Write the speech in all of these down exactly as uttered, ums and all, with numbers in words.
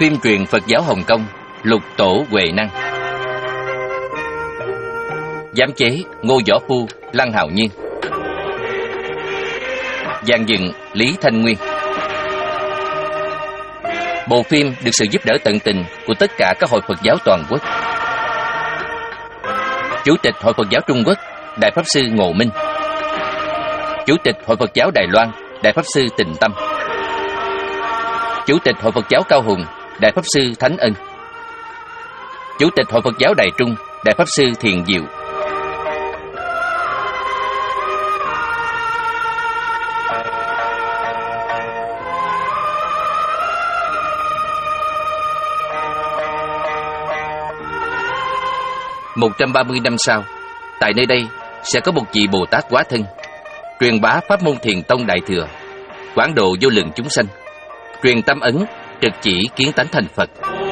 Phim truyện Phật giáo Hồng Kông, Lục Tổ Huệ Năng. Giám chế Ngô Võ Phu, Lăng Hào Nhiên. Dàn dựng Lý Thanh Nguyên. Bộ phim được sự giúp đỡ tận tình của tất cả các hội Phật giáo toàn quốc. Chủ tịch Hội Phật giáo Trung Quốc, Đại Pháp Sư Ngộ Minh. Chủ tịch Hội Phật giáo Đài Loan, Đại Pháp Sư Tịnh Tâm. Chủ tịch Hội Phật giáo Cao Hùng, Đại Pháp Sư Thánh Ân. Chủ tịch Hội Phật giáo Đài Trung, Đại Pháp Sư Thiền Diệu. Một trăm ba mươi năm sau, tại nơi đây sẽ có một vị Bồ Tát hóa thân, truyền bá pháp môn Thiền Tông Đại Thừa, quảng độ vô lượng chúng sanh, truyền tâm ấn, trực chỉ kiến tánh thành Phật.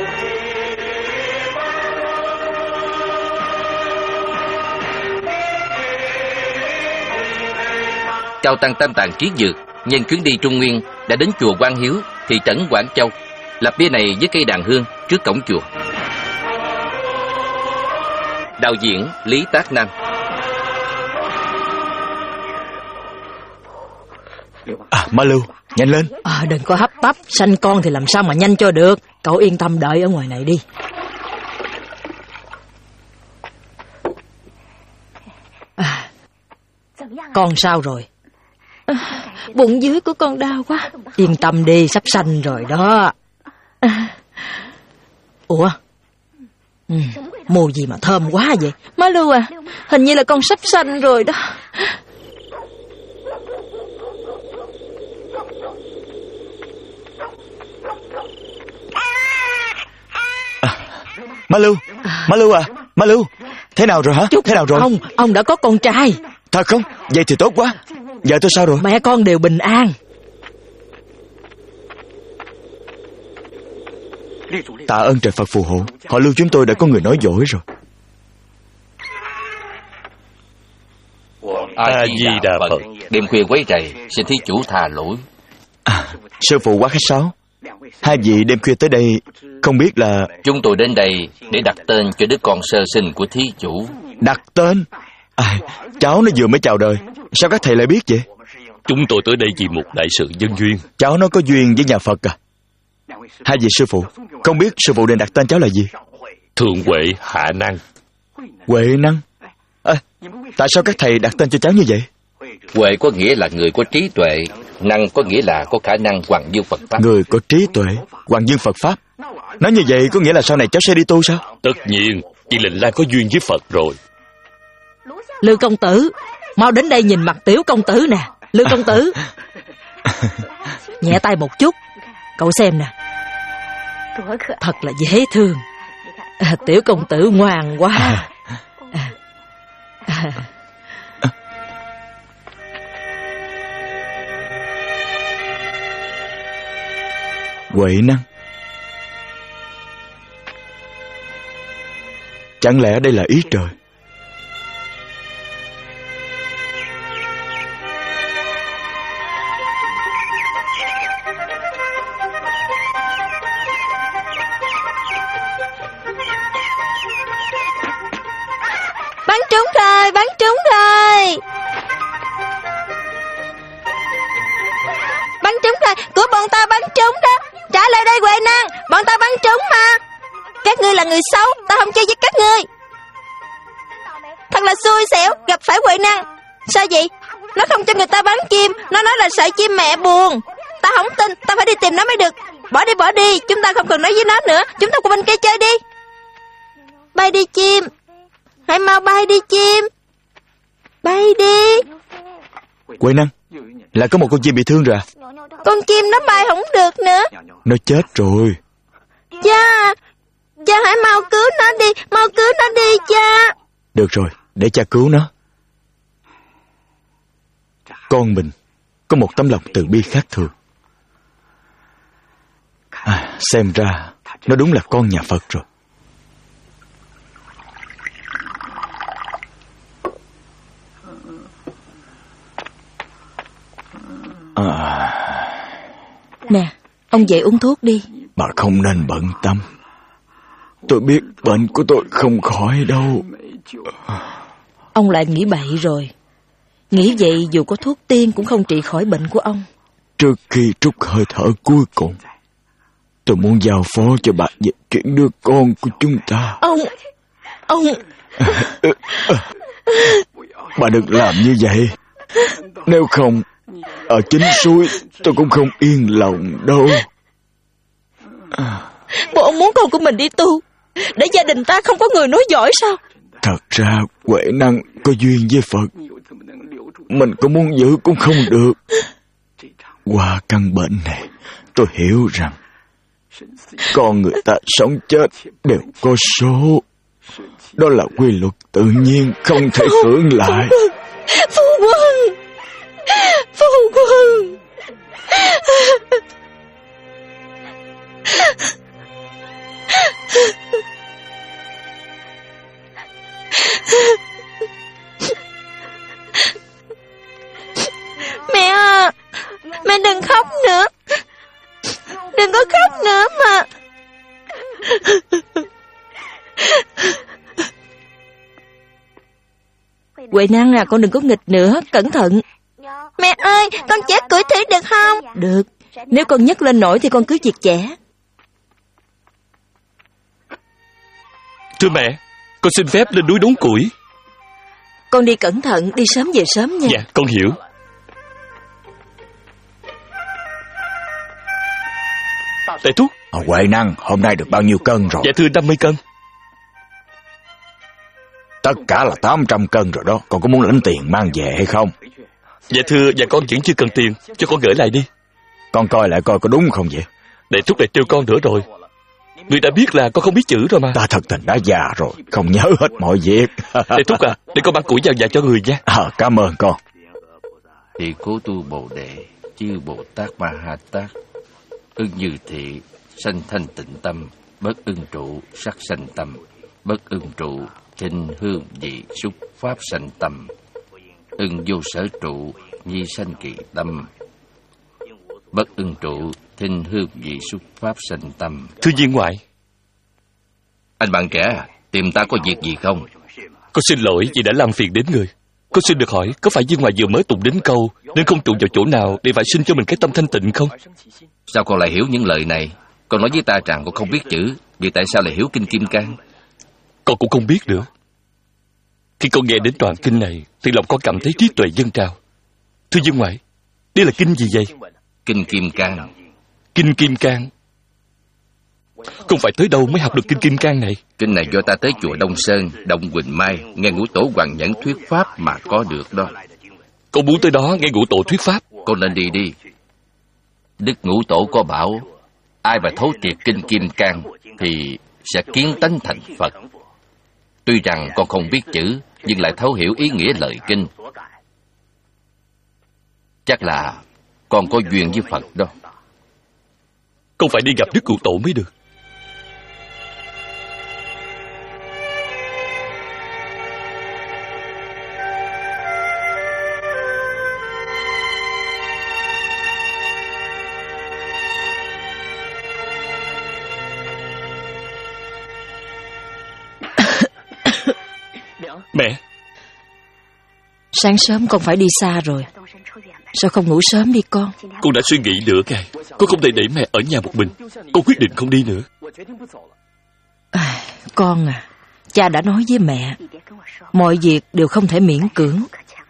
Cao tăng Tam Tạng Kiến Dược nhân chuyến đi Trung Nguyên đã đến chùa Quang Hiếu, thị trấn Quảng Châu, lập bia này với cây đàn hương trước cổng chùa. Đạo diễn Lý Tác Nam. À, Má Lưu, nhanh lên. À, đừng có hấp tấp, sanh con thì làm sao mà nhanh cho được. Cậu yên tâm đợi ở ngoài này đi. À, con sao rồi? À, bụng dưới của con đau quá. Yên tâm đi, sắp sanh rồi đó. À. Ủa? Ừ, mùi gì mà thơm quá vậy? Má Lưu à, hình như là con sắp sanh rồi đó. À, Má Lưu, Má Lưu à, Má Lưu, thế nào rồi hả? Chúc thế nào rồi? Ông, ông đã có con trai. Thật không? Vậy thì tốt quá. Vợ tôi sao rồi? Mẹ con đều bình an. Tạ ơn trời Phật phù hộ, họ Lưu chúng tôi đã có người nói dối rồi. A Di Đà Phật. Đêm khuya quấy rầy, xin thí chủ tha lỗi. À, sư phụ quá khách sáo. Hai vị đêm khuya tới đây, không biết là... Chúng tôi đến đây để đặt tên cho đứa con sơ sinh của thí chủ. Đặt tên? À, cháu nó vừa mới chào đời, sao các thầy lại biết vậy? Chúng tôi tới đây vì một đại sự nhân duyên. Cháu nó có duyên với nhà Phật à? Hai vị sư phụ, không biết sư phụ định đặt tên cháu là gì? Thượng Huệ Hạ Năng. Huệ Năng? À, tại sao các thầy đặt tên cho cháu như vậy? Huệ có nghĩa là người có trí tuệ, năng có nghĩa là có khả năng hoàng dương Phật Pháp. Người có trí tuệ, hoàng dương Phật Pháp. Nói như vậy có nghĩa là sau này cháu sẽ đi tu sao? Tất nhiên, chị Lệnh Lan có duyên với Phật rồi. Lưu công tử, mau đến đây nhìn mặt Tiểu công tử nè. Lưu công tử, nhẹ tay một chút. Cậu xem nè, thật là dễ thương. À, Tiểu công tử ngoan quá. À. À. Huệ Năng, chẳng lẽ đây là ý trời? Bắn trúng rồi, bắn trúng rồi. Bắn trúng rồi, của bọn ta bắn trúng đó. Trả lại đây Huệ Năng, bọn ta bắn trúng mà. Các ngươi là người xấu, ta không chơi với các ngươi. Thật là xui xẻo, gặp phải Huệ Năng. Sao vậy? Nó không cho người ta bắn chim, nó nói là sợ chim mẹ buồn. Ta không tin, ta phải đi tìm nó mới được. Bỏ đi, bỏ đi, chúng ta không cần nói với nó nữa. Chúng ta qua bên kia chơi đi. Bay đi chim, hãy mau bay đi chim. Bay đi. Huệ Năng, là có một con chim bị thương rồi à? Con chim nó bay không được nữa. Nó chết rồi. Cha, cha hãy mau cứu nó đi, mau cứu nó đi cha. Được rồi, để cha cứu nó. Con mình có một tấm lòng từ bi khác thường. À, xem ra nó đúng là con nhà Phật rồi. Nè, ông dậy uống thuốc đi. Bà Bà không nên bận tâm. Tôi biết bệnh của tôi không khỏi đâu. Ông lại nghĩ bậy rồi. Nghĩ vậy dù có thuốc tiên cũng không trị khỏi bệnh của ông. Trước khi trút hơi thở cuối cùng, tôi muốn giao phó cho bà về chuyện đứa con của chúng ta. Ông... Ông... Bà đừng làm như vậy. Nếu không, ở chính suối tôi cũng không yên lòng đâu. Bộ ông muốn con của mình đi tu để gia đình ta không có người nối dõi sao? Thật ra Huệ Năng có duyên với Phật, mình có muốn giữ cũng không được. Qua căn bệnh này, tôi hiểu rằng con người ta sống chết đều có số. Đó là quy luật tự nhiên, không thể cưỡng lại. Phu quân! Phu quân! Mẹ à, mẹ đừng khóc nữa. Đừng có khóc nữa mà. Huệ Năng à, con đừng có nghịch nữa, cẩn thận. Mẹ ơi, con chở cưỡi thủy được không? Được, nếu con nhấc lên nổi thì con cứ việc chẻ. Thưa mẹ, con xin phép lên núi đốn củi. Con đi cẩn thận, đi sớm về sớm nha. Dạ, con hiểu. Đại thúc. Huệ Năng, hôm nay được bao nhiêu cân rồi? Dạ thưa năm mươi cân. Tất cả là tám trăm cân rồi đó. Con có muốn lãnh tiền mang về hay không? Dạ thưa, dạ con vẫn chưa cần tiền, cho con gửi lại đi. Con coi lại coi có đúng không vậy? Đại thúc lại trêu con nữa rồi. Người đã biết là con không biết chữ rồi mà. Ta thật tình đã già rồi, không nhớ hết mọi việc. Đại thúc à, để con mang củi vào nhà cho người nha. À, cảm ơn con. Thì cố tu Bồ Đề, chư Bồ Tát Ma Ha Tát, ưng như thị, sanh thanh tịnh tâm, bất ưng trụ, sắc sanh tâm, bất ưng trụ, thinh hương vị xúc pháp sanh tâm, ưng vô sở trụ, nhi sanh kỳ tâm, bất ưng trụ, thinh hương vị xúc pháp sanh tâm. Thưa viên ngoại. Anh bạn trẻ, tìm ta có việc gì không? Con xin lỗi vì đã làm phiền đến người. Con xin được hỏi, có phải viên ngoại vừa mới tụng đến câu nên không trụ vào chỗ nào để vãng sinh cho mình cái tâm thanh tịnh không? Sao con lại hiểu những lời này? Con nói với ta rằng con không biết chữ, vì tại sao lại hiểu kinh Kim Cang? Con cũng không biết nữa. Khi con nghe đến đoạn kinh này thì lòng con cảm thấy trí tuệ dâng trào. Thưa viên ngoại, đây là kinh gì vậy? Kinh Kim Cang. Kinh Kim Cang? Không phải tới đâu mới học được kinh Kim Cang này. Kinh này do ta tới chùa Đông Sơn, Động Quỳnh Mai, nghe Ngũ Tổ Hoàng Nhẫn thuyết pháp mà có được đó. Con muốn tới đó nghe Ngũ Tổ thuyết pháp. Con nên đi đi. Đức Ngũ Tổ có bảo, ai mà thấu triệt kinh Kim Cang thì sẽ kiến tánh thành Phật. Tuy rằng con không biết chữ, nhưng lại thấu hiểu ý nghĩa lời kinh. Chắc là con có duyên với Phật đó. Con phải đi gặp Đức Ngũ Tổ mới được. Mẹ. Sáng sớm con phải đi xa rồi. Sao không ngủ sớm đi con? Con đã suy nghĩ nửa ngày. Con không thể để mẹ ở nhà một mình. Con quyết định không đi nữa. À, con à, cha đã nói với mẹ, mọi việc đều không thể miễn cưỡng.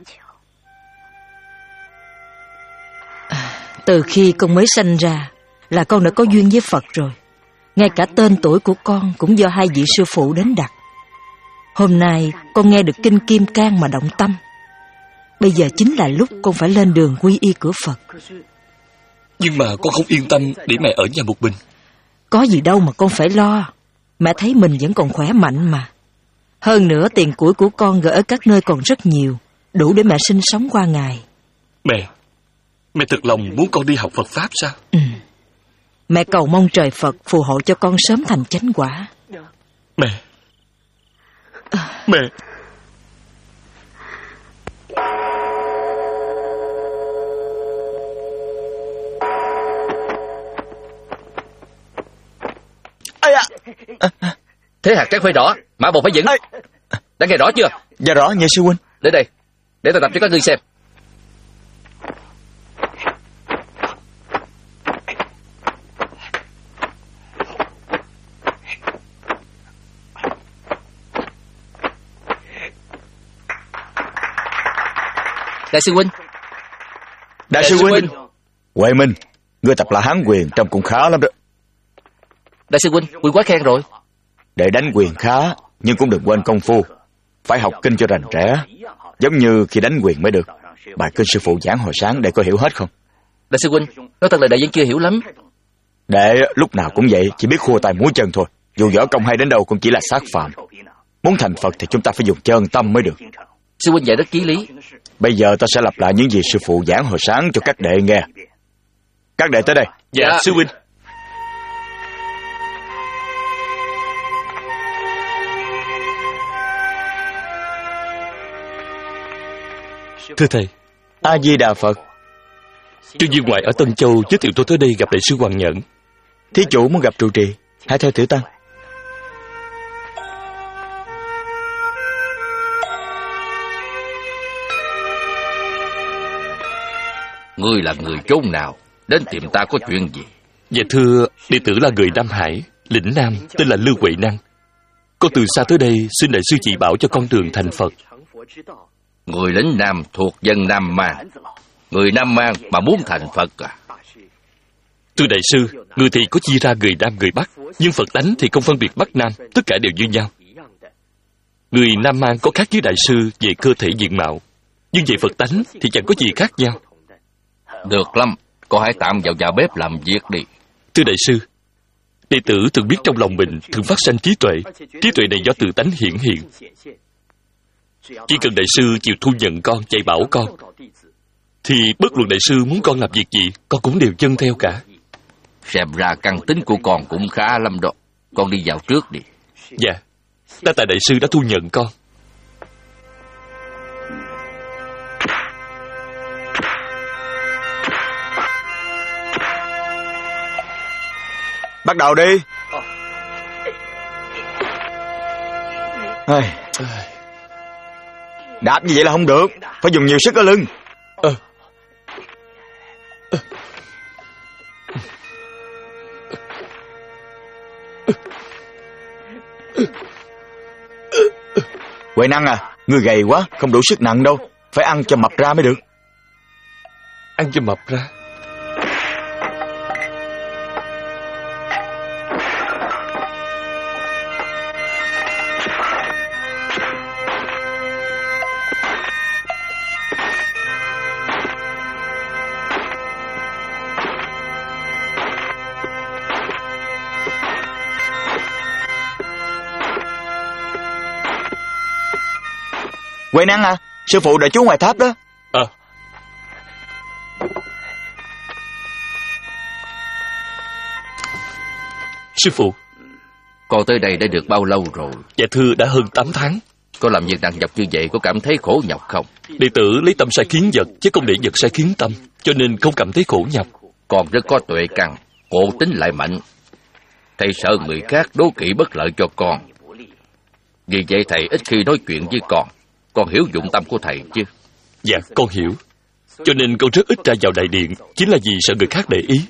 À, từ khi con mới sanh ra là con đã có duyên với Phật rồi. Ngay cả tên tuổi của con cũng do hai vị sư phụ đến đặt. Hôm nay con nghe được kinh Kim Cang mà động tâm. Bây giờ chính là lúc con phải lên đường quy y cửa Phật. Nhưng mà con không yên tâm để mẹ ở nhà một mình. Có gì đâu mà con phải lo. Mẹ thấy mình vẫn còn khỏe mạnh mà. Hơn nữa tiền củi của con gửi ở các nơi còn rất nhiều, đủ để mẹ sinh sống qua ngày. Mẹ, mẹ thật lòng muốn con đi học Phật Pháp sao? Ừ. Mẹ cầu mong trời Phật phù hộ cho con sớm thành chánh quả. Mẹ. Mẹ. Thế hạt trái khoai đỏ, mã bột phải vững. Đã nghe rõ chưa? Dạ rõ, nhị sư huynh. Đến đây, để ta tập cho các ngươi xem. Đại sư huynh. Đại, Đại sư huynh. Huệ Minh, ngươi tập là Hán quyền trông cũng khá lắm đó. Đại sư huynh, huynh quá khen rồi. Để đánh quyền khá, nhưng cũng đừng quên công phu. Phải học kinh cho rành rẽ, giống như khi đánh quyền mới được. Bài kinh sư phụ giảng hồi sáng để có hiểu hết không? Đại sư huynh, nói thật là đệ vẫn chưa hiểu lắm. Đệ lúc nào cũng vậy, chỉ biết khua tay múa chân thôi. Dù võ công hay đến đâu cũng chỉ là sát phạm. Muốn thành Phật thì chúng ta phải dùng chân tâm mới được. Sư huynh dạy rất chí lý. Bây giờ ta sẽ lặp lại những gì sư phụ giảng hồi sáng cho các đệ nghe. Các đệ tới đây. Dạ, dạ. Sư huynh. Thưa thầy. A Di Đà Phật. Trương viên ngoại ở Tân Châu giới thiệu tôi tới đây gặp đại sư Hoàng Nhẫn. Thí chủ muốn gặp trụ trì, hãy theo tiểu tăng. Ngươi là người chốn nào? Đến tìm ta có chuyện gì? Dạ thưa, đệ tử là người Nam Hải, lĩnh Nam, tên là Lưu Huệ Năng. Con từ xa tới đây xin đại sư chỉ bảo cho con đường thành Phật. Người lĩnh Nam thuộc dân Nam Mang. Người Nam Mang mà muốn thành Phật à? Thưa đại sư, người thì có chia ra người Nam người Bắc, nhưng Phật tánh thì không phân biệt Bắc Nam, tất cả đều như nhau. Người Nam Mang có khác với đại sư về cơ thể diện mạo, nhưng về Phật tánh thì chẳng có gì khác nhau. Được lắm, con hãy tạm vào nhà bếp làm việc đi. Thưa đại sư, đệ tử thường biết trong lòng mình thường phát sanh trí tuệ. Trí tuệ này do tự tánh hiển hiện. Chỉ cần đại sư chịu thu nhận con, dạy bảo con, thì bất luận đại sư muốn con làm việc gì, con cũng đều vâng theo cả. Xem ra căn tính của con cũng khá lắm đó. Con đi vào trước đi. Dạ, đa tạ đại sư đã thu nhận con. Bắt đầu đi. Ai... Đạp như vậy là không được, phải dùng nhiều sức ở lưng. Ờ. Huệ Năng à, ngươi gầy quá, không đủ sức nặng đâu. Phải ăn cho mập ra mới được. Ăn cho mập ra? Huệ Năng à, sư phụ đợi chú ngoài tháp đó. Ờ. Sư phụ. Con tới đây đã được bao lâu rồi? Dạ thưa, đã hơn tám tháng. Con làm việc nặng nhọc như vậy có cảm thấy khổ nhọc không? Đệ tử lấy tâm sai khiến vật, chứ không để vật sai khiến tâm, cho nên không cảm thấy khổ nhọc. Con rất có tuệ căn, ngộ tính lại mạnh. Thầy sợ người khác đố kỵ bất lợi cho con. Vì vậy thầy ít khi nói chuyện với con. Con hiểu dụng tâm của thầy chứ? Dạ, con hiểu. Cho nên con rất ít ra vào đại điện, chính là vì sợ người khác để ý.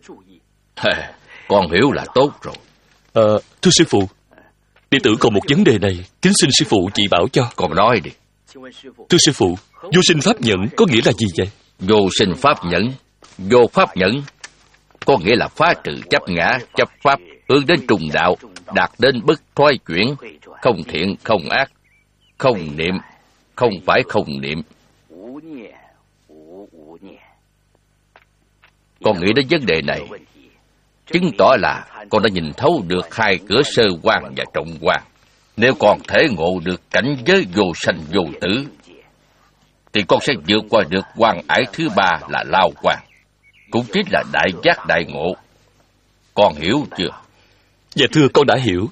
Con hiểu là tốt rồi. Ờ, thưa sư phụ, đệ tử còn một vấn đề này, kính xin sư phụ chỉ bảo cho. Con nói đi. Thưa sư phụ, vô sinh pháp nhẫn có nghĩa là gì vậy? Vô sinh pháp nhẫn, vô pháp nhẫn có nghĩa là phá trừ chấp ngã, chấp pháp, hướng đến trùng đạo, đạt đến bất thoái chuyển, không thiện, không ác, không niệm, không phải không niệm. Con nghĩ đến vấn đề này, chứng tỏ là con đã nhìn thấu được hai cửa sơ quan và trọng quan. Nếu con thể ngộ được cảnh giới vô sanh vô tử, thì con sẽ vượt qua được quan ải thứ ba là lao quan, cũng chính là đại giác đại ngộ. Con hiểu chưa? Dạ thưa, con đã hiểu.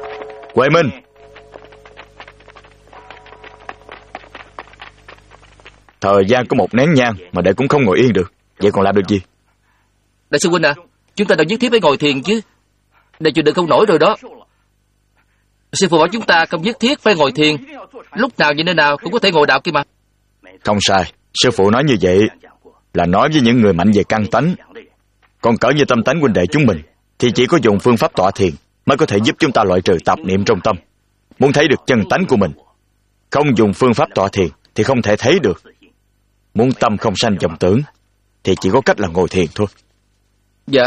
Huệ Minh. Thời gian có một nén nhang mà đệ cũng không ngồi yên được. Vậy còn làm được gì? Đại sư huynh à, chúng ta đâu nhất thiết phải ngồi thiền chứ. Đệ chịu đựng không nổi rồi đó. Sư phụ bảo chúng ta không nhất thiết phải ngồi thiền, lúc nào như thế nào cũng có thể ngồi đạo kia mà. Không sai, sư phụ nói như vậy là nói với những người mạnh về căn tánh. Còn cỡ như tâm tánh huynh đệ chúng mình thì chỉ có dùng phương pháp tọa thiền mới có thể giúp chúng ta loại trừ tạp niệm trong tâm. Muốn thấy được chân tánh của mình, không dùng phương pháp tọa thiền thì không thể thấy được. Muốn tâm không sanh vọng tưởng thì chỉ có cách là ngồi thiền thôi. Dạ.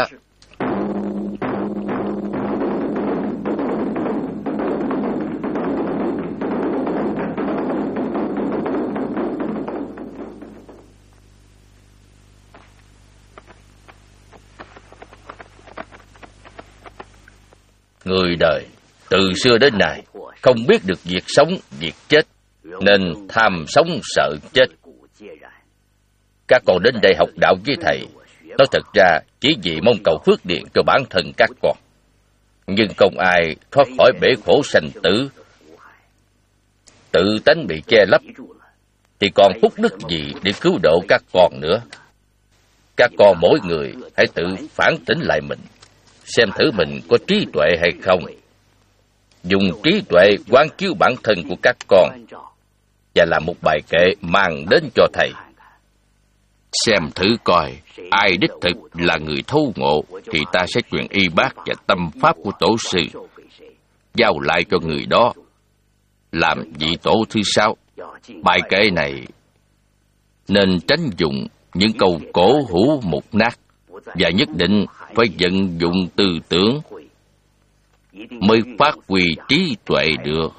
Người đời từ xưa đến nay không biết được việc sống, việc chết, nên tham sống sợ chết. Các con đến đây học đạo với thầy, nói thật ra chỉ vì mong cầu phước điền cho bản thân các con, nhưng không ai thoát khỏi bể khổ sanh tử. Tự tánh bị che lấp thì còn phúc đức gì để cứu độ các con nữa. Các con mỗi người hãy tự phản tỉnh lại mình, xem thử mình có trí tuệ hay không. Dùng trí tuệ quán chiếu bản thân của các con và làm một bài kệ mang đến cho thầy. Xem thử coi ai đích thực là người thấu ngộ thì ta sẽ truyền y bát và tâm pháp của tổ sư, giao lại cho người đó làm vị tổ thứ sáu. Bài kệ này nên tránh dùng những câu cổ hủ mục nát, và nhất định phải vận dụng tư tưởng mới phát huy trí tuệ được.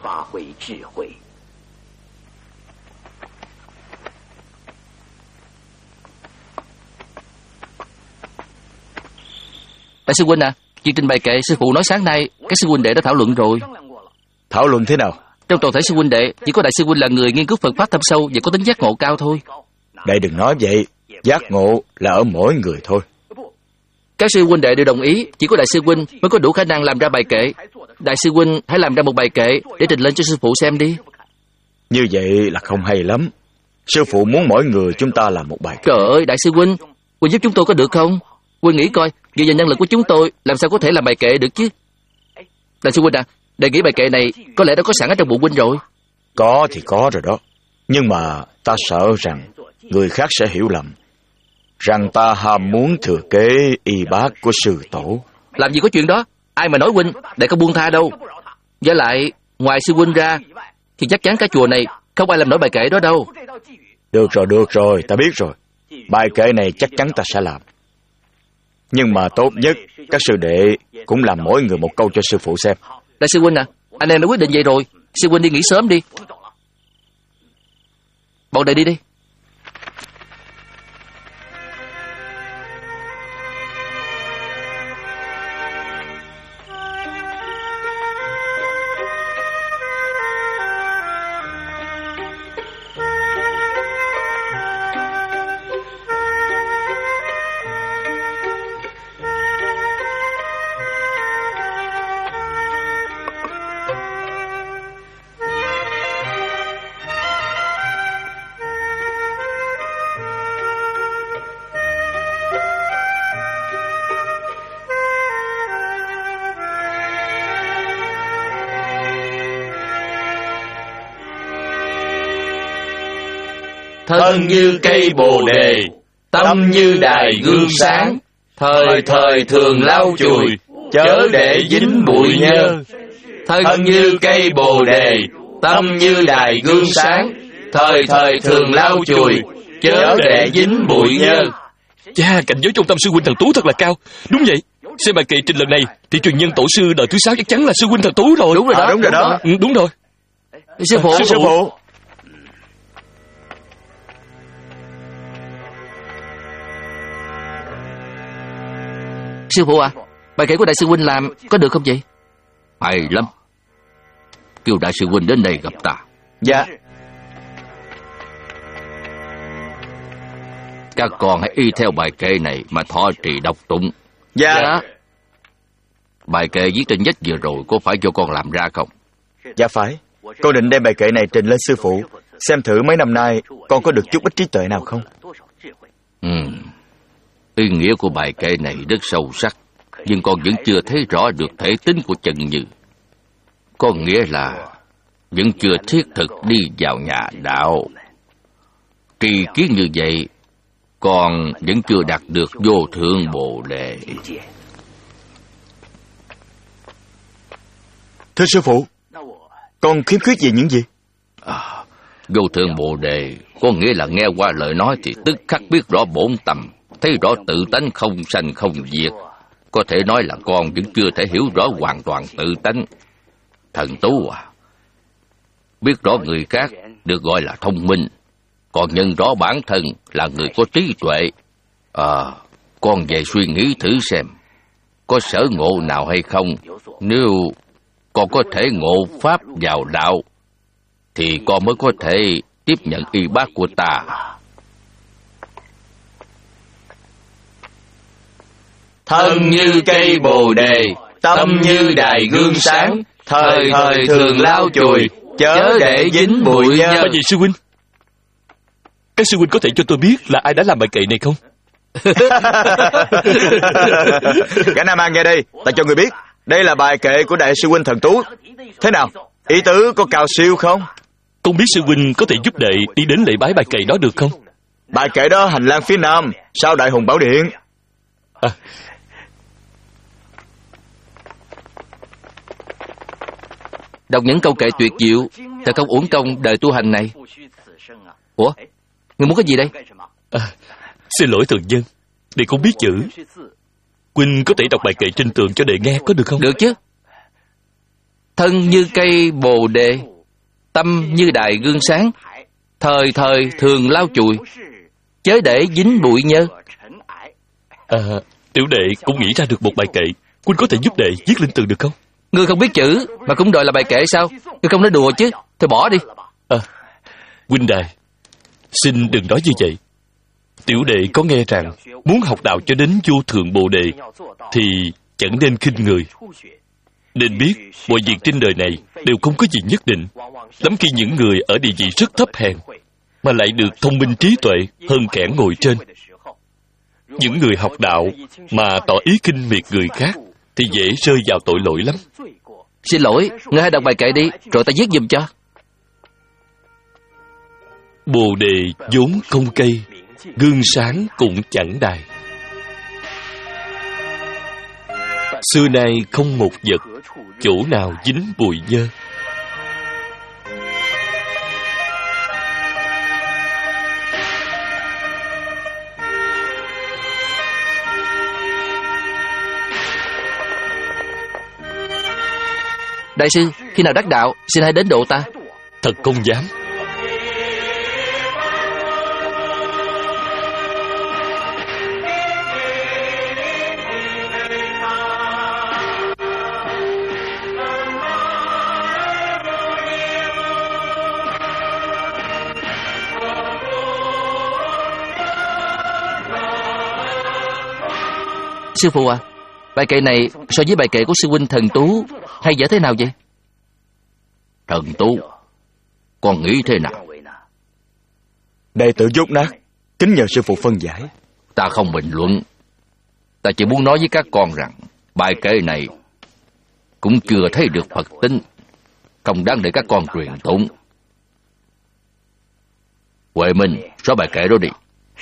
Đại sư huynh à, chương trình bài kệ sư phụ nói sáng nay các sư huynh đệ đã thảo luận rồi. Thảo luận thế nào? Trong toàn thể sư huynh đệ chỉ có đại sư huynh là người nghiên cứu Phật pháp thâm sâu và có tính giác ngộ cao thôi. Đệ đừng nói vậy, giác ngộ là ở mỗi người thôi. Các sư huynh đệ đều đồng ý, chỉ có đại sư huynh mới có đủ khả năng làm ra bài kệ. Đại sư huynh hãy làm ra một bài kệ để trình lên cho sư phụ xem đi. Như vậy là không hay lắm. Sư phụ muốn mỗi người chúng ta làm một bài kệ. Trời ơi, đại sư huynh, huynh giúp chúng tôi có được không? Huynh nghĩ coi, dựa vào năng lực của chúng tôi làm sao có thể làm bài kệ được chứ? Đại sư huynh à, đề nghĩ bài kệ này có lẽ đã có sẵn ở trong bụng huynh rồi. Có thì có rồi đó, nhưng mà ta sợ rằng người khác sẽ hiểu lầm rằng ta ham muốn thừa kế y bát của sư tổ. Làm gì có chuyện đó, ai mà nói huynh để có buông tha đâu. Với lại ngoài sư huynh ra thì chắc chắn cả chùa này không ai làm nổi bài kệ đó đâu. Được rồi, được rồi, ta biết rồi. Bài kệ này chắc chắn ta sẽ làm. Nhưng mà tốt nhất các sư đệ cũng làm mỗi người một câu cho sư phụ xem. Đại sư huynh à, anh em đã quyết định vậy rồi, sư huynh đi nghỉ sớm đi. Bọn đệ đi đi. Thân như cây bồ đề, tâm như đài gương sáng, thời thời thường lau chùi, chớ để dính bụi nhơ. Thân như cây bồ đề, tâm như đài gương sáng, thời thời thường lau chùi, chớ để dính bụi nhơ. Cha, cảnh giới trong tâm sư huynh thần tú thật là cao. Đúng vậy, xem bài kệ trình lần này thì truyền nhân tổ sư đời thứ sáu chắc chắn là sư huynh thần tú rồi. Đúng rồi đó, à, đúng rồi đó. Ừ, đúng rồi. Sư phụ, sư, sư phụ. Sư phụ à, bài kệ của đại sư huynh làm có được không vậy? Hay lắm. Kêu đại sư huynh đến đây gặp ta. Dạ. Các con hãy y theo bài kệ này mà thọ trì đọc tụng. Dạ. Dạ. Bài kệ viết trên vách vừa rồi có phải cho con làm ra không? Dạ phải. Con định đem bài kệ này trình lên sư phụ, xem thử mấy năm nay con có được chút ít trí tuệ nào không? Ừ. Ý nghĩa của bài kệ này rất sâu sắc, nhưng con vẫn chưa thấy rõ được thể tính của Trần Như. Có nghĩa là vẫn chưa thiết thực đi vào nhà đạo. Tri kiến như vậy, con vẫn chưa đạt được vô thượng Bồ Đề. Thưa sư phụ, con khiếm khuyết về những gì? À, vô thượng Bồ Đề có nghĩa là nghe qua lời nói thì tức khắc biết rõ bổn tầm, thấy rõ tự tánh không sanh không diệt. Có thể nói là con vẫn chưa thể hiểu rõ hoàn toàn tự tánh. Thần Tú à, biết rõ người khác được gọi là thông minh, còn nhận rõ bản thân là người có trí tuệ. À, con về suy nghĩ thử xem, có sở ngộ nào hay không. Nếu con có thể ngộ pháp vào đạo, thì con mới có thể tiếp nhận y bác của ta. Thân như cây bồ đề, tâm như đài gương sáng, thời thời thường lau chùi, chớ để dính bụi nhơ. Ba vị sư huynh, các sư huynh có thể cho tôi biết là ai đã làm bài kệ này không? Gã Nam An nghe đây, ta cho người biết, đây là bài kệ của đại sư huynh Thần Tú. Thế nào, ý tứ có cao siêu không? Không biết sư huynh có thể giúp đệ đi đến lễ bái bài kệ đó được không? Bài kệ đó hành lang phía nam, sau Đại Hùng Bảo Điện. À. Đọc những câu kệ tuyệt diệu, thật không uổng công đời tu hành này. Ủa, ngươi muốn cái gì đây? À, xin lỗi thường dân, đệ không biết chữ. Huynh có thể đọc bài kệ trên tường cho đệ nghe có được không? Được chứ. Thân như cây bồ đề, tâm như đài gương sáng, thời thời thường lau chùi, chớ để dính bụi nhơ. À, tiểu đệ cũng nghĩ ra được một bài kệ. Huynh có thể giúp đệ viết lên tường được không? Ngươi không biết chữ mà cũng đòi là bài kệ sao? Ngươi không nói đùa chứ? Thôi bỏ đi. À, huynh đài, xin đừng nói như vậy. Tiểu đệ có nghe rằng muốn học đạo cho đến vô thượng Bồ Đề thì chẳng nên khinh người. Nên biết mọi việc trên đời này đều không có gì nhất định. Lắm khi những người ở địa vị rất thấp hèn mà lại được thông minh trí tuệ hơn kẻ ngồi trên. Những người học đạo mà tỏ ý khinh miệt người khác thì dễ rơi vào tội lỗi lắm. Xin lỗi, ngươi hãy đọc bài kệ đi, rồi ta viết giùm cho. Bồ đề vốn không cây, gương sáng cũng chẳng đài. Xưa nay không một vật, chỗ nào dính bụi nhơ. Đại sư, khi nào đắc đạo, xin hãy đến độ ta. Thật không dám. Sư phụ à, bài kệ này so với bài kệ của sư huynh Thần Tú hay dở thế nào vậy? Thần Tú, con nghĩ thế nào? Đệ tử dốt nát, kính nhờ sư phụ phân giải. Ta không bình luận. Ta chỉ muốn nói với các con rằng bài kệ này cũng chưa thấy được Phật tính, không đáng để các con truyền tụng. Huệ Minh, xóa bài kệ đó đi.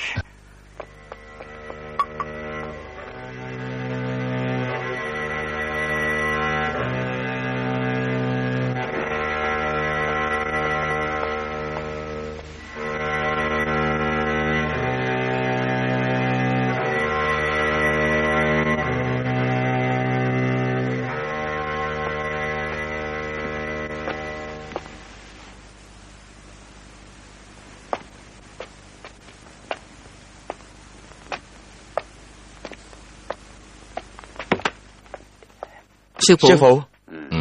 Sư phụ. Sư phụ. Ừ.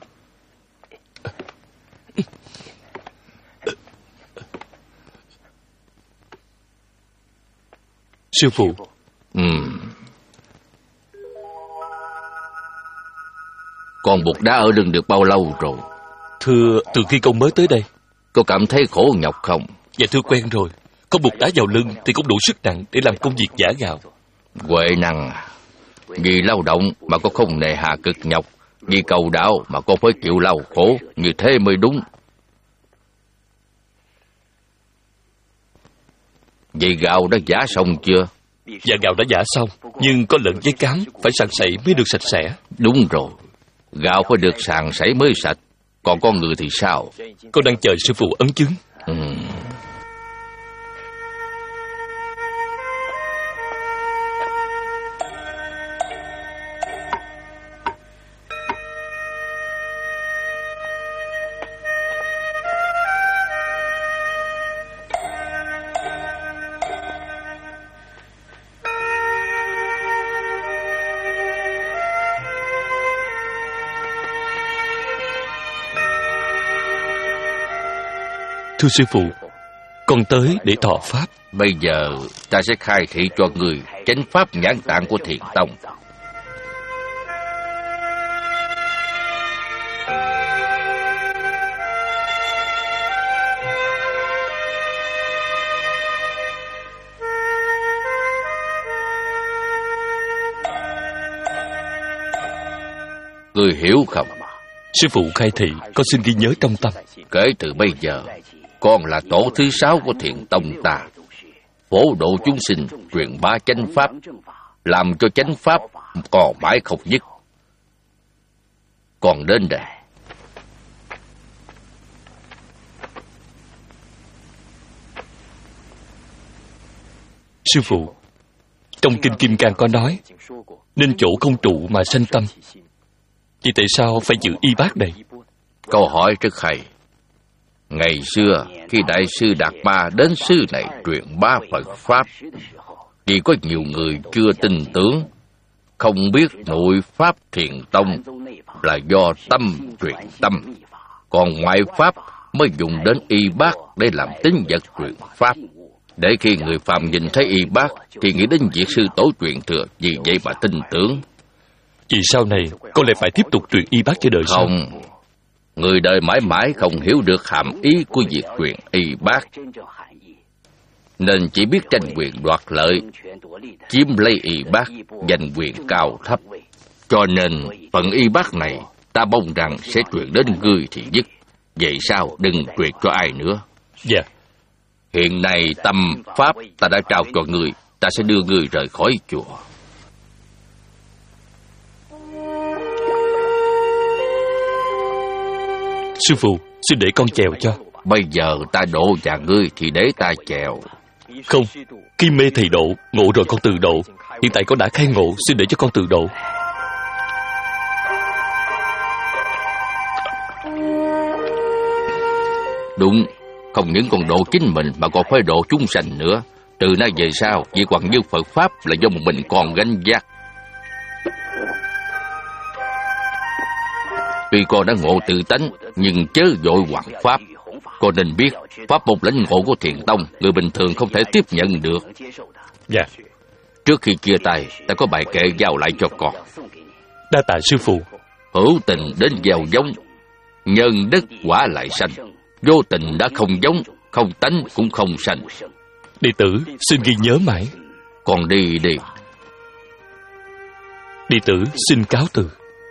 Sư phụ. Ừ. Con buộc đá ở rừng được bao lâu rồi? Thưa, từ khi con mới tới đây. Có cảm thấy khổ nhọc không? Dạ thưa, quen rồi. Có bục đá vào lưng thì cũng đủ sức nặng để làm công việc giã gạo. Huệ năng, vì lao động mà có không nề hà cực nhọc, vì cầu đạo mà con phải chịu đau khổ, như thế mới đúng. Vậy gạo đã giã xong chưa? Dạ gạo đã giã xong, nhưng có lợn với cám phải sàn sảy mới được sạch sẽ. Đúng rồi, gạo phải được sàn sảy mới sạch. Còn con người thì sao? Con đang chờ sư phụ ấn chứng. Ừ. Thưa sư phụ, con tới để thọ pháp. Bây giờ ta sẽ khai thị cho người chánh pháp nhãn tạng của Thiền Tông. Người hiểu không? Sư phụ khai thị, con xin ghi nhớ trong tâm. Kể từ bây giờ, con là tổ thứ sáu của Thiền Tông ta, phổ độ chúng sinh, truyền bá chánh pháp, làm cho chánh pháp còn mãi không dứt. Còn đến đây. Sư phụ, trong Kinh Kim Cang có nói, nên chỗ không trụ mà sanh tâm. Vậy tại sao phải giữ y bát đây? Câu hỏi rất hay. Ngày xưa, khi Đại sư Đạt Ma đến xứ này truyền bá Phật Pháp, chỉ có nhiều người chưa tin tưởng, không biết nội Pháp Thiền Tông là do tâm truyền tâm, còn ngoại Pháp mới dùng đến y bát để làm tín vật truyền Pháp. Để khi người phàm nhìn thấy y bát thì nghĩ đến việc sư tổ truyền thừa, vì vậy mà tin tưởng. Vì sau này con lại phải tiếp tục truyền y bát cho đời sau? Không, người đời mãi mãi không hiểu được hàm ý của việc truyền y bát, nên chỉ biết tranh quyền đoạt lợi, chiếm lấy y bát, giành quyền cao thấp. Cho nên phần y bát này ta mong rằng sẽ truyền đến ngươi thì dứt. Vậy sao đừng truyền cho ai nữa? Dạ. Hiện nay tâm pháp ta đã trao cho ngươi, ta sẽ đưa ngươi rời khỏi chùa. Sư phụ, xin để con chèo cho. Bây giờ ta độ và ngươi thì để ta chèo. Không, khi mê thầy độ, ngộ rồi con tự độ. Hiện tại con đã khai ngộ, xin để cho con tự độ. Đúng, không những còn độ chính mình mà còn phải độ chúng sanh nữa. Từ nay về sau, việc hoàn như Phật Pháp là do một mình con gánh vác. Tuy con đã ngộ tự tánh, nhưng chớ vội hoằng Pháp. Con nên biết, Pháp môn lãnh ngộ của Thiền Tông, người bình thường không thể tiếp nhận được. Dạ. Trước khi chia tay, ta có bài kệ giao lại cho con. Đa tạ sư phụ. Hữu tình đến gieo giống, nhân đức quả lại sanh. Vô tình đã không giống, không tánh cũng không sanh. Đệ tử xin ghi nhớ mãi. Con đi đi. Đệ tử xin cáo từ.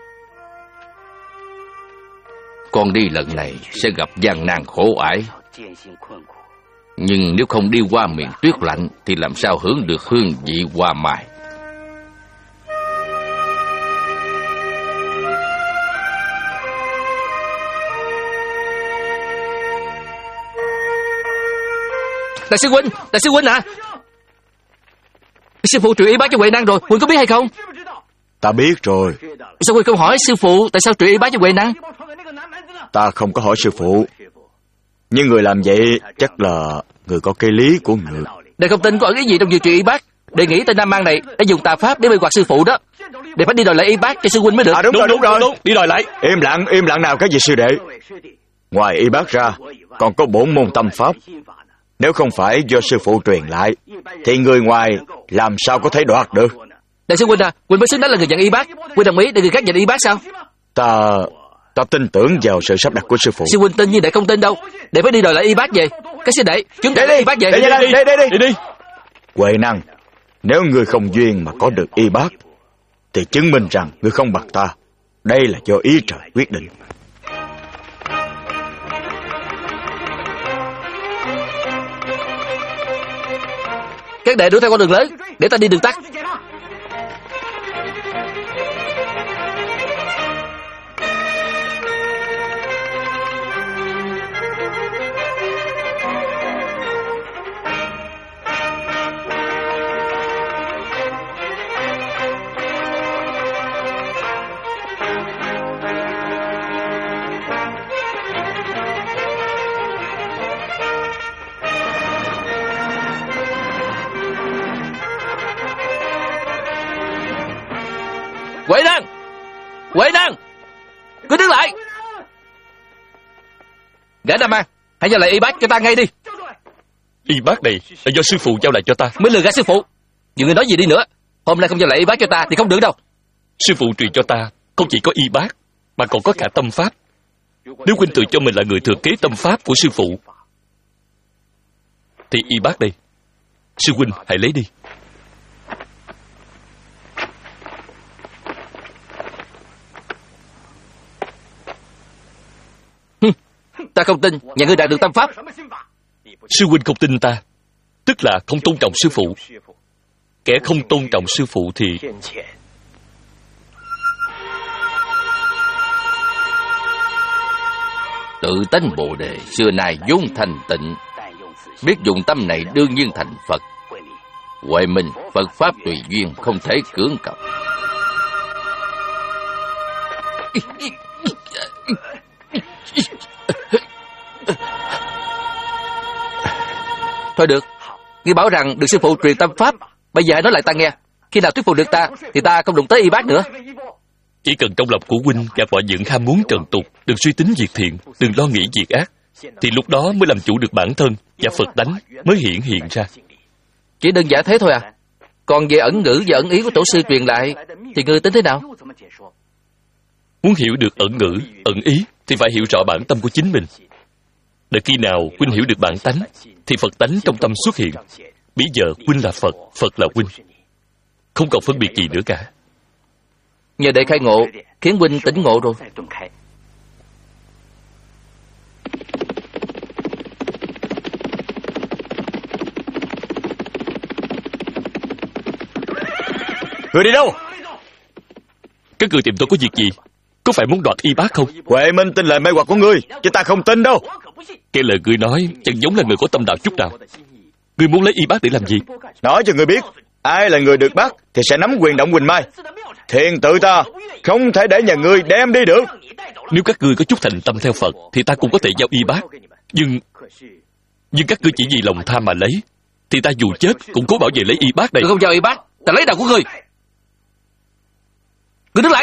Con đi lần này sẽ gặp gian nan khổ ải, nhưng nếu không đi qua miền tuyết lạnh thì làm sao hưởng được hương vị hoa mai. Đại sư huynh, đại sư huynh à, sư phụ truyền y bát cho Huệ Năng rồi, huynh có biết hay không? Ta biết rồi. Sao huynh không hỏi sư phụ tại sao truyền y bát cho Huệ Năng? Ta không có hỏi sư phụ, nhưng người làm vậy chắc là người có cái lý của người. Đệ không tin có ẩn ý gì trong việc truyền y bát. Đệ nghĩ tên Nam Mang này đã dùng tà pháp để mê hoặc sư phụ đó. Đệ phải đi đòi lại y bát cho sư huynh mới được. À đúng, đúng rồi, đúng, đúng rồi. Đúng, đi đòi lại. Im lặng, im lặng nào cái gì sư đệ. Ngoài y bát ra, còn có bổn môn tâm pháp. Nếu không phải do sư phụ truyền lại, thì người ngoài làm sao có thể đoạt được. Đại sư huynh à, huynh mới xứng đáng là người nhận y bát. Huynh đồng ý để người khác nhận y bát sao? Ta... Ta tin tưởng vào sự sắp đặt của sư phụ. Sư huynh tin nhưng đệ không tin đâu. Đệ phải đi đòi lại y bác về. Các sư đệ, chúng ta đi, y bác về. Đi, đi, đi, đi, đi, đi. Đi đi. Huệ Năng, nếu ngươi không duyên mà có được y bác, thì chứng minh rằng ngươi không bằng ta. Đây là do ý trời quyết định. Các đệ đuổi theo con đường lớn, để ta đi đường tắt. Huệ Năng! Huệ Năng! Cứ đứng lại! Gã Nam An, hãy giao lại y bác cho ta ngay đi. Y bác này là do sư phụ giao lại cho ta. Mới lừa gạt sư phụ. Dù người nói gì đi nữa, hôm nay không giao lại y bác cho ta thì không được đâu. Sư phụ truyền cho ta không chỉ có y bác mà còn có cả tâm pháp. Nếu huynh tự cho mình là người thừa kế tâm pháp của sư phụ thì y bác đây, sư huynh hãy lấy đi. Ta không tin nhà ngươi đạt được tâm pháp. Sư huynh không tin ta, tức là không tôn trọng sư phụ. Kẻ không tôn trọng sư phụ thì tự tánh Bồ Đề xưa nay vốn thành tịnh, biết dùng tâm này đương nhiên thành Phật. Huệ Minh, Phật pháp tùy duyên, không thể cưỡng cầu. Thôi được, ngươi bảo rằng được sư phụ truyền tâm pháp, bây giờ hãy nói lại ta nghe. Khi nào thuyết phục được ta thì ta không đụng tới y bác nữa. chỉ cần trong lòng của huynh gạt bỏ những ham muốn trần tục, đừng suy tính việc thiện, đừng lo nghĩ việc ác, thì lúc đó mới làm chủ được bản thân và Phật tánh mới hiện hiện ra. Chỉ đơn giản thế thôi à? Còn về ẩn ngữ và ẩn ý của tổ sư truyền lại thì ngươi tính thế nào? Muốn hiểu được ẩn ngữ, ẩn ý thì phải hiểu rõ bản tâm của chính mình. Đợi khi nào huynh hiểu được bản tánh thì Phật tánh trong tâm xuất hiện. Bây giờ huynh là Phật, Phật là huynh, không còn phân biệt gì nữa cả. Nhờ đệ khai ngộ khiến huynh tỉnh ngộ rồi. Người đi đâu? Các người tìm tôi có việc gì? Có phải muốn đoạt y bác không? Huệ Minh tin lời mê hoặc của ngươi, chứ ta không tin đâu. Cái lời ngươi nói chẳng giống là người có tâm đạo chút nào. Ngươi muốn lấy y bác để làm gì? Nói cho ngươi biết, ai là người được bắt thì sẽ nắm quyền động Quỳnh Mai. Thiền tự ta không thể để nhà ngươi đem đi được. Nếu các ngươi có chút thành tâm theo Phật thì ta cũng có thể giao y bác. Nhưng Nhưng các ngươi chỉ vì lòng tham mà lấy thì ta dù chết cũng cố bảo vệ lấy y bác này. Tôi không giao y bác, ta lấy đầu của ngươi. Ngươi đứng lại.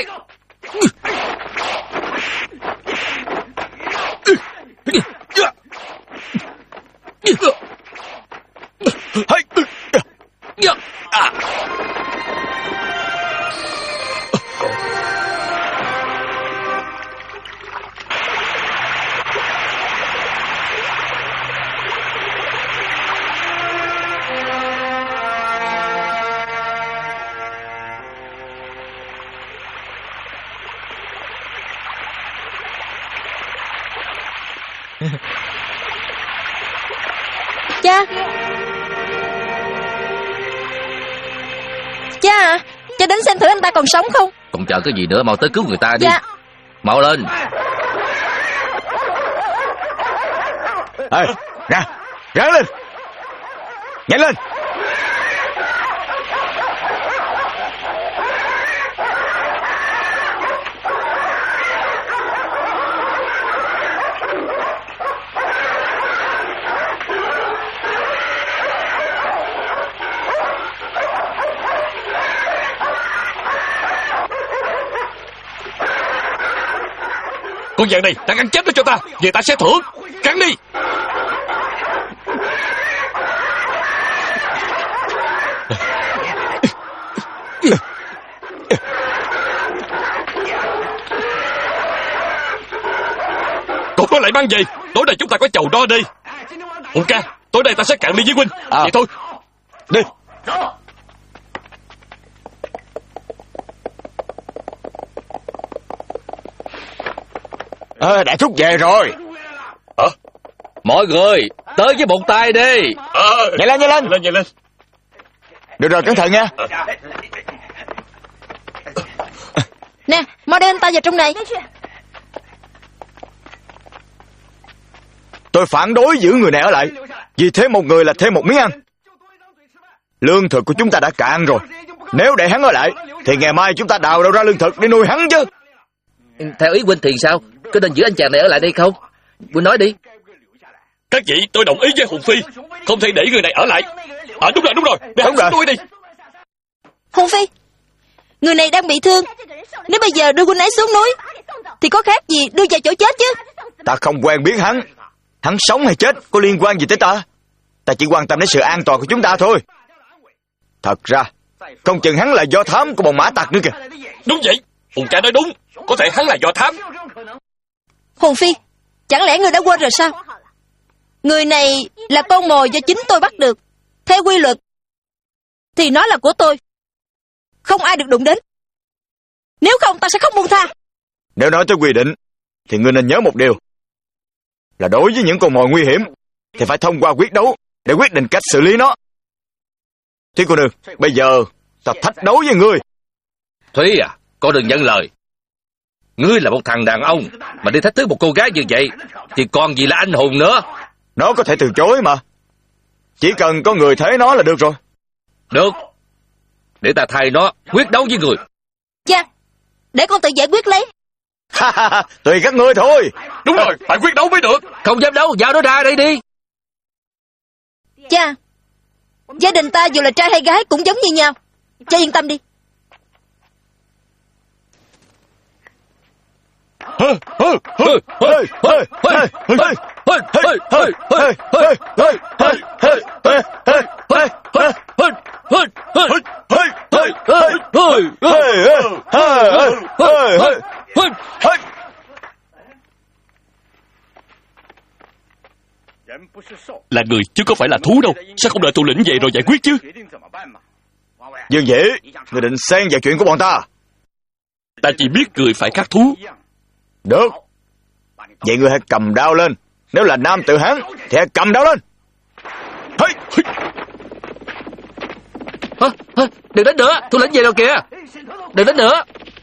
Cha, cha à, cha đến xem thử anh ta còn sống không? Còn chờ cái gì nữa, mau tới cứu người ta đi. Dạ. Mau lên. Ê, ra, ráng lên, nhanh lên. Con vàng này đã cắn chết nó cho ta, vậy ta sẽ thưởng. Cắn đi. mang về. Tối nay chúng ta có chầu đó đi. Hùng ca, tối nay ta sẽ cạn ly với huynh. À. Vậy thôi. Đi. À, đại thúc về rồi. Hả? Mọi người tới với một tay đi. À, nhảy lên, nhảy lên. Lên, nhảy lên. Được rồi, cẩn thận nha. Nè, mau đem anh ta vào trong này. Tôi phản đối giữ người này ở lại. Vì thế một người là thêm một miếng ăn. Lương thực của chúng ta đã cạn rồi. Nếu để hắn ở lại thì ngày mai chúng ta đào đâu ra lương thực để nuôi hắn chứ. Theo ý huynh thì sao? Có nên giữ anh chàng này ở lại đây không? Huynh nói đi. Các vị, tôi đồng ý với Hùng Phi. Không thể để người này ở lại. À đúng rồi, đúng rồi. Để hắn xuống tôi đi. Hùng Phi, người này đang bị thương. Nếu bây giờ đưa huynh ấy xuống núi thì có khác gì đưa vào chỗ chết chứ. Ta không quen biết hắn. Hắn sống hay chết có liên quan gì tới ta? Ta chỉ quan tâm đến sự an toàn của chúng ta thôi. Thật ra không chừng hắn là do thám của bọn mã tặc nữa kìa. Đúng vậy, Hùng ca nói đúng. Có thể hắn là do thám. Hùng Phi, chẳng lẽ người đã quên rồi sao? Người này là con mồi do chính tôi bắt được. Theo quy luật thì nó là của tôi, không ai được đụng đến. Nếu không ta sẽ không buông tha. Nếu nói tới quy định thì ngươi nên nhớ một điều, là đối với những con mồi nguy hiểm thì phải thông qua quyết đấu để quyết định cách xử lý nó. Thúy cô nương, bây giờ ta thách đấu với ngươi. Thúy à, con đừng nhận lời. Ngươi là một thằng đàn ông mà đi thách thức một cô gái như vậy thì còn gì là anh hùng nữa. Nó có thể từ chối mà. Chỉ cần có người thấy nó là được rồi. Được, để ta thay nó quyết đấu với người. Dạ, để con tự giải quyết lấy. Tùy các ngươi thôi. Đúng rồi, phải quyết đấu mới được. Không dám đấu, giao nó ra đây đi. Cha, gia đình ta dù là trai hay gái cũng giống như nhau. Cha yên tâm đi. Là người chứ có phải là thú đâu. Sao không đợi thủ lĩnh về rồi giải quyết chứ? Dương Dĩ, người định xen vào chuyện của bọn ta? Ta chỉ biết người phải khác thú. Được. Vậy ngươi hãy cầm đao lên. Nếu là nam tự hán thì hãy cầm đao lên. Hey. Hả? Hả? Đừng đánh nữa, thủ lĩnh về đâu kìa. Đừng đánh nữa.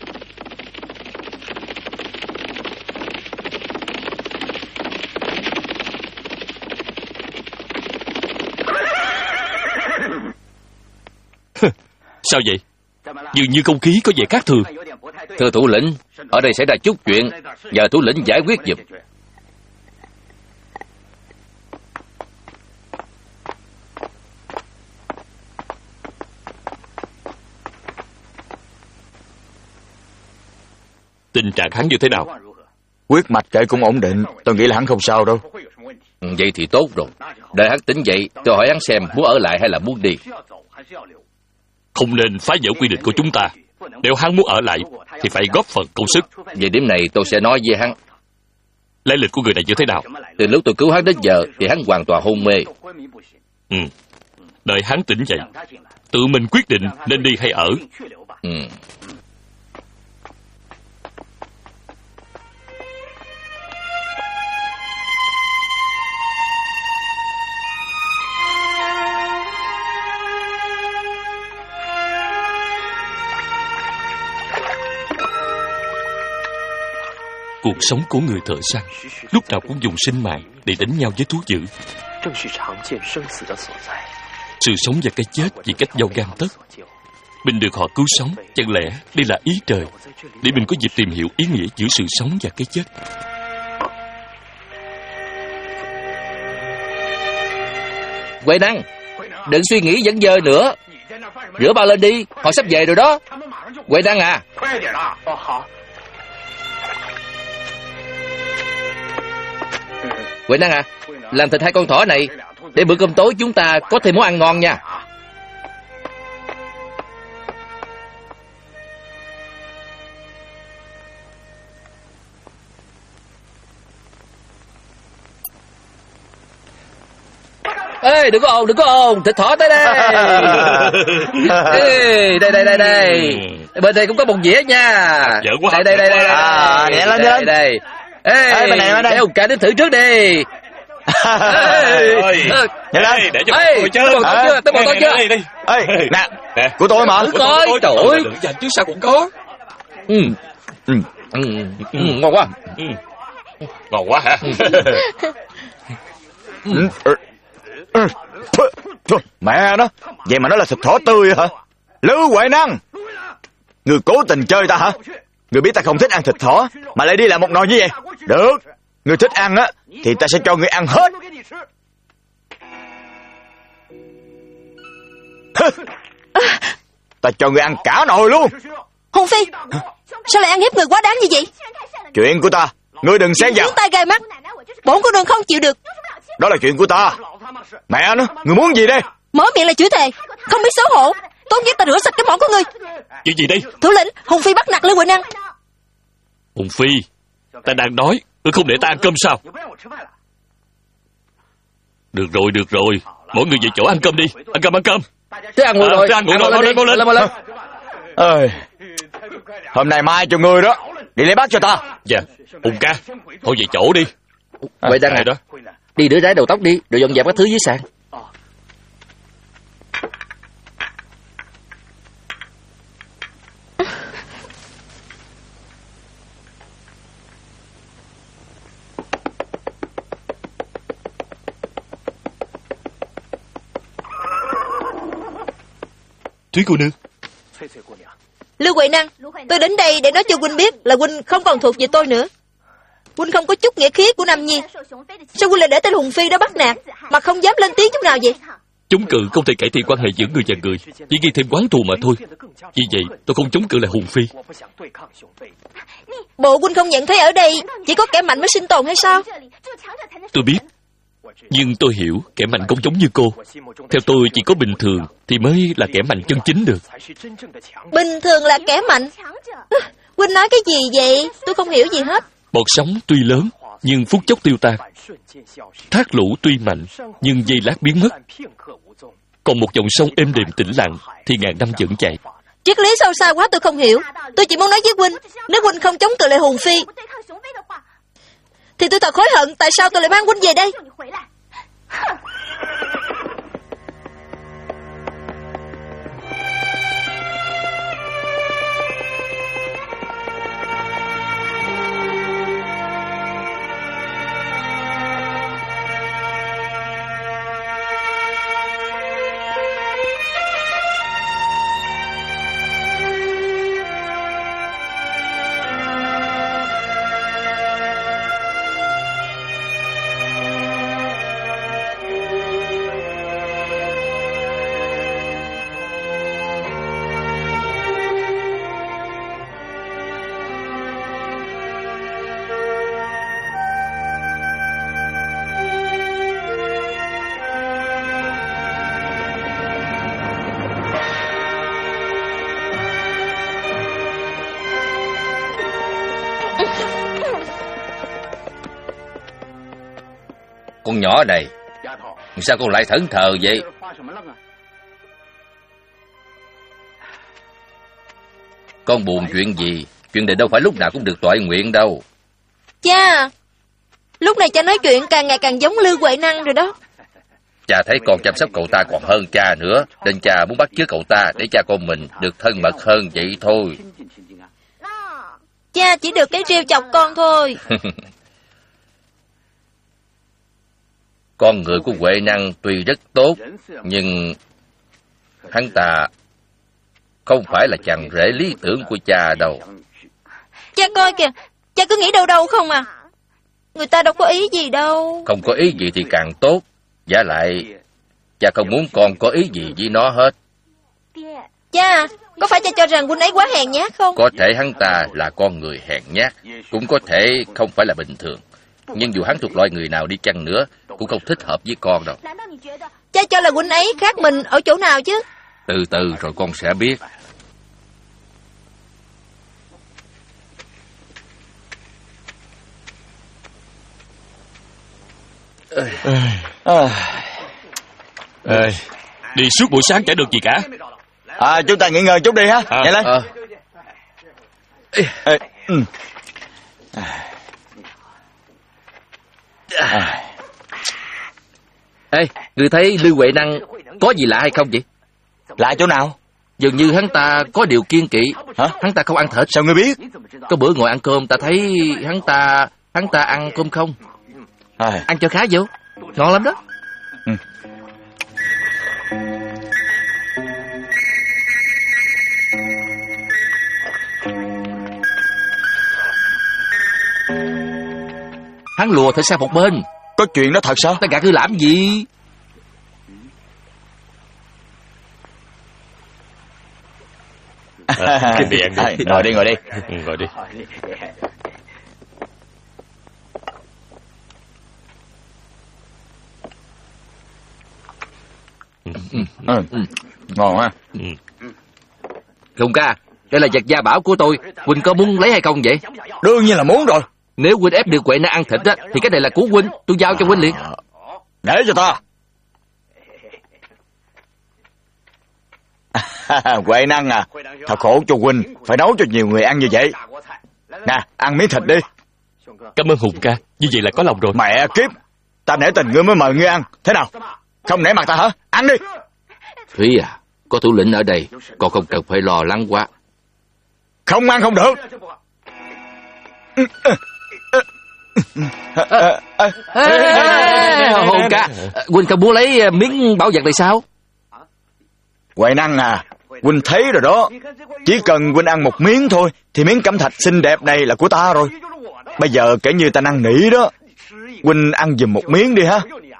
Sao vậy? Dường như không khí có vẻ khác thường. Thưa thủ lĩnh, ở đây xảy ra chút chuyện, nhờ thủ lĩnh giải quyết giùm. Tình trạng hắn như thế nào? Huyết mạch kệ cũng ổn định. Tôi nghĩ là hắn không sao đâu. Vậy thì tốt rồi. Đợi hắn tỉnh dậy, tôi hỏi hắn xem muốn ở lại hay là muốn đi. Không nên phá vỡ quy định của chúng ta. Nếu hắn muốn ở lại thì phải góp phần công sức. Về điểm này tôi sẽ nói với hắn. Lai lịch của người này như thế nào? Từ lúc tôi cứu hắn đến giờ thì hắn hoàn toàn hôn mê. Ừ. Đợi hắn tỉnh dậy, tự mình quyết định nên đi hay ở. Ừ. Cuộc sống của người thợ săn lúc nào cũng dùng sinh mạng để đánh nhau với thú dữ. Sự sống và cái chết chỉ cách nhau gang tấc. Mình được họ cứu sống, chẳng lẽ đây là ý trời để mình có dịp tìm hiểu ý nghĩa giữa sự sống và cái chết. Huệ Năng, đừng suy nghĩ dẫn dơ nữa. Rửa ba lên đi, họ sắp về rồi đó. Huệ Năng à. Huệ Năng à, làm thịt hai con thỏ này để bữa cơm tối chúng ta có thêm món ăn ngon nha. Ê, đừng có ồn, đừng có ồn, thịt thỏ tới đây. Ê, đây, đây, đây, đây. Bên đây cũng có một dĩa nha. Đây, đây, đây, đây. À, nhẹ lên, đây, đây. Ê, Ê, bên này, bên đây. để ông cả đến thử trước đi. Nhẹ lên. Để cho Ê, tôi tới bò tôi chưa, tới bò tôi chưa. Đây, đây. Ê, nè, của tôi mà. Thử coi, trời ơi. Dành chứ sao cũng có. Ừ. Ừ. Ừ, ừ, ngon quá. Ừ. Ngon quá hả? Ừ. Ừ. Thôi, mẹ nó, vậy mà nó là thịt thỏ tươi hả? Lữ Huệ Năng, người cố tình chơi ta hả? Người biết ta không thích ăn thịt thỏ mà lại đi làm một nồi như vậy. Được, người thích ăn á thì ta sẽ cho người ăn hết. Ta cho người ăn cả nồi luôn. Hùng Phi, sao lại ăn hiếp người quá đáng như vậy? Chuyện của ta, ngươi đừng xen vào. Chúng tay gai mắt, bổn cô nương không chịu được. Đó là chuyện của ta. Mẹ nó, người muốn gì đây? Mở miệng là chửi thề, không biết xấu hổ. Tốt nhất ta rửa sạch cái mỏ của ngươi. Chuyện gì đây? Thủ lĩnh, Hùng Phi bắt nạt Lữ Huệ Năng. Hùng Phi, ta đang nói, ngươi không để ta ăn cơm sao? Được rồi, được rồi. Mỗi người về chỗ ăn cơm đi. Ăn cơm, ăn cơm. Thế ăn ngồi rồi. Ăn ngồi rồi, mau lên, mau lên. Mau lên. Ơi, hôm nay mai cho ngươi đó, đi lấy bát cho ta. Dạ, Hùng ca, thôi về chỗ đi. Vậy đang này đó. Đi rửa rái đầu tóc đi, rồi dọn dẹp các thứ dưới sàn. Thúy cô nương. Lữ Huệ Năng, tôi đến đây để nói cho huynh biết là huynh không còn thuộc về tôi nữa. Huynh không có chút nghĩa khí của Nam Nhi. Sao huynh lại để tên Hùng Phi đó bắt nạt mà không dám lên tiếng chút nào vậy? Chống cự không thể cải thiện quan hệ giữa người và người, chỉ gây thêm oán thù mà thôi. Vì vậy tôi không chống cự lại Hùng Phi. Bộ huynh không nhận thấy ở đây chỉ có kẻ mạnh mới sinh tồn hay sao? Tôi biết, nhưng tôi hiểu kẻ mạnh không giống như cô. Theo tôi chỉ có bình thường thì mới là kẻ mạnh chân chính được. Bình thường là kẻ mạnh? Huynh nói cái gì vậy? Tôi không hiểu gì hết. Bọt sóng tuy lớn nhưng phút chốc tiêu tan. Thác lũ tuy mạnh nhưng giây lát biến mất. Còn một dòng sông êm đềm tĩnh lặng thì ngàn năm vẫn chạy. Triết lý sâu xa quá tôi không hiểu. Tôi chỉ muốn nói với huynh, nếu huynh không chống cự lại Hùng Phi thì tôi thật hối hận tại sao tôi lại mang huynh về đây. Con nhỏ này, sao con lại thẫn thờ vậy? Con buồn chuyện gì? Chuyện này đâu phải lúc nào cũng được toại nguyện đâu. Cha, lúc này cha nói chuyện càng ngày càng giống Lữ Huệ Năng rồi đó. Cha thấy con chăm sóc cậu ta còn hơn cha nữa, nên cha muốn bắt chước cậu ta để cha con mình được thân mật hơn vậy thôi. Cha chỉ được cái trêu chọc con thôi. Con người của Huệ Năng tuy rất tốt, nhưng hắn ta không phải là chàng rể lý tưởng của cha đâu. Cha coi kìa, cha cứ nghĩ đâu đâu không à. Người ta đâu có ý gì đâu. Không có ý gì thì càng tốt. Giả lại, cha không muốn con có ý gì với nó hết. Cha, có phải cha cho rằng huynh ấy quá hèn nhát không? Có thể hắn ta là con người hèn nhát, cũng có thể không phải là bình thường. Nhưng dù hắn thuộc loại người nào đi chăng nữa, cũng không thích hợp với con đâu. Cha cho là huynh ấy khác mình ở chỗ nào chứ? Từ từ rồi con sẽ biết. À, Ê, đi suốt buổi sáng chả được gì cả. À, chúng ta nghỉ ngơi chút đi ha. À, Nhanh lên. Ờ. Ê, ừ. À. Ê, ngươi thấy Lưu Huệ Năng có gì lạ hay không vậy? Lạ chỗ nào? Dường như hắn ta có điều kiêng kỵ. Hả? Hắn ta không ăn thịt. Sao ngươi biết? Có bữa ngồi ăn cơm ta thấy hắn ta hắn ta ăn cơm không. À. Ăn cho khá vô. Ngon lắm đó. Ừ. Hắn lùa thịt sang một bên. Có chuyện đó thật sao? Ta gạt ngươi làm gì? À, cái đi ăn đi. À, ngồi đi, ngồi đi. Ừ, ngồi đi. Ừ. Ừ. Ngon ha. Ừ. Hùng ca, đây là vật gia bảo của tôi. Huynh có muốn lấy hay không vậy? Đương nhiên là muốn rồi. Nếu Huynh ép được Huệ Năng ăn thịt á, thì cái này là của Huynh. Tôi giao cho Huynh liền. Để cho ta. Huệ Năng à, thật khổ cho huynh, phải nấu cho nhiều người ăn như vậy. Nè, ăn miếng thịt đi. Cảm ơn Hùng ca, như vậy là có lòng rồi. Mẹ kiếp, ta nể tình ngươi mới mời ngươi ăn. Thế nào, không nể mặt ta hả? Ăn đi. Thúy à, có thủ lĩnh ở đây, con không cần phải lo lắng quá. Không ăn không được. Hùng ca, Huynh không muốn lấy miếng bảo vật này sao? Huệ Năng à, huynh thấy rồi đó. Chỉ cần huynh ăn một miếng thôi thì miếng cẩm thạch xinh đẹp này là của ta rồi. Bây giờ kể như ta năn nỉ đó, huynh ăn giùm một miếng đi ha.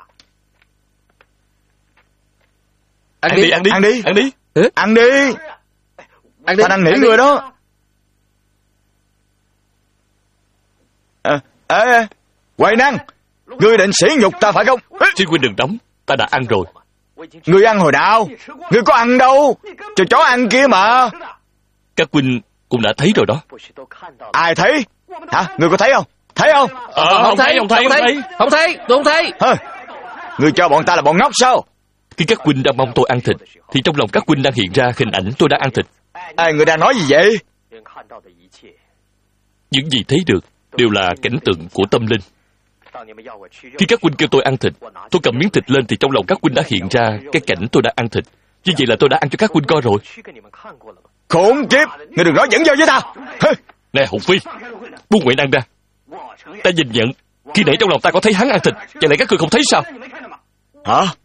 Ăn, ăn đi, ăn đi, ăn đi, ăn đi, ăn đi. Ăn đi. Ta năn nỉ người đó. À, ê, Huệ Năng, ngươi định sỉ nhục ta phải không? Xin huynh đừng đóng, ta đã ăn rồi. Ngươi ăn hồi nào? Ngươi có ăn đâu? Cho chó ăn kia mà. Các huynh cũng đã thấy rồi đó. Ai thấy? Hả? Ngươi có thấy không? Thấy không? Ờ, không, không thấy, không thấy, không thấy. Không thấy, tôi không thấy. Hơ, ngươi cho bọn ta là bọn ngốc sao? Khi các huynh đang mong tôi ăn thịt, thì trong lòng các huynh đang hiện ra hình ảnh tôi đang ăn thịt. À, ngươi đang nói gì vậy? Những gì thấy được đều là cảnh tượng của tâm linh. Khi các huynh kêu tôi ăn thịt, tôi cầm miếng thịt lên thì trong lòng các huynh đã hiện ra cái cảnh tôi đã ăn thịt. Như vậy là tôi đã ăn cho các huynh coi rồi. Khốn kiếp, ngươi đừng nói dẫn dơ với ta. Nè Hùng Phi, buông Huệ Năng ra. Ta nhìn nhận, khi nãy trong lòng ta có thấy hắn ăn thịt, vậy lại các ngươi không thấy sao? Hả?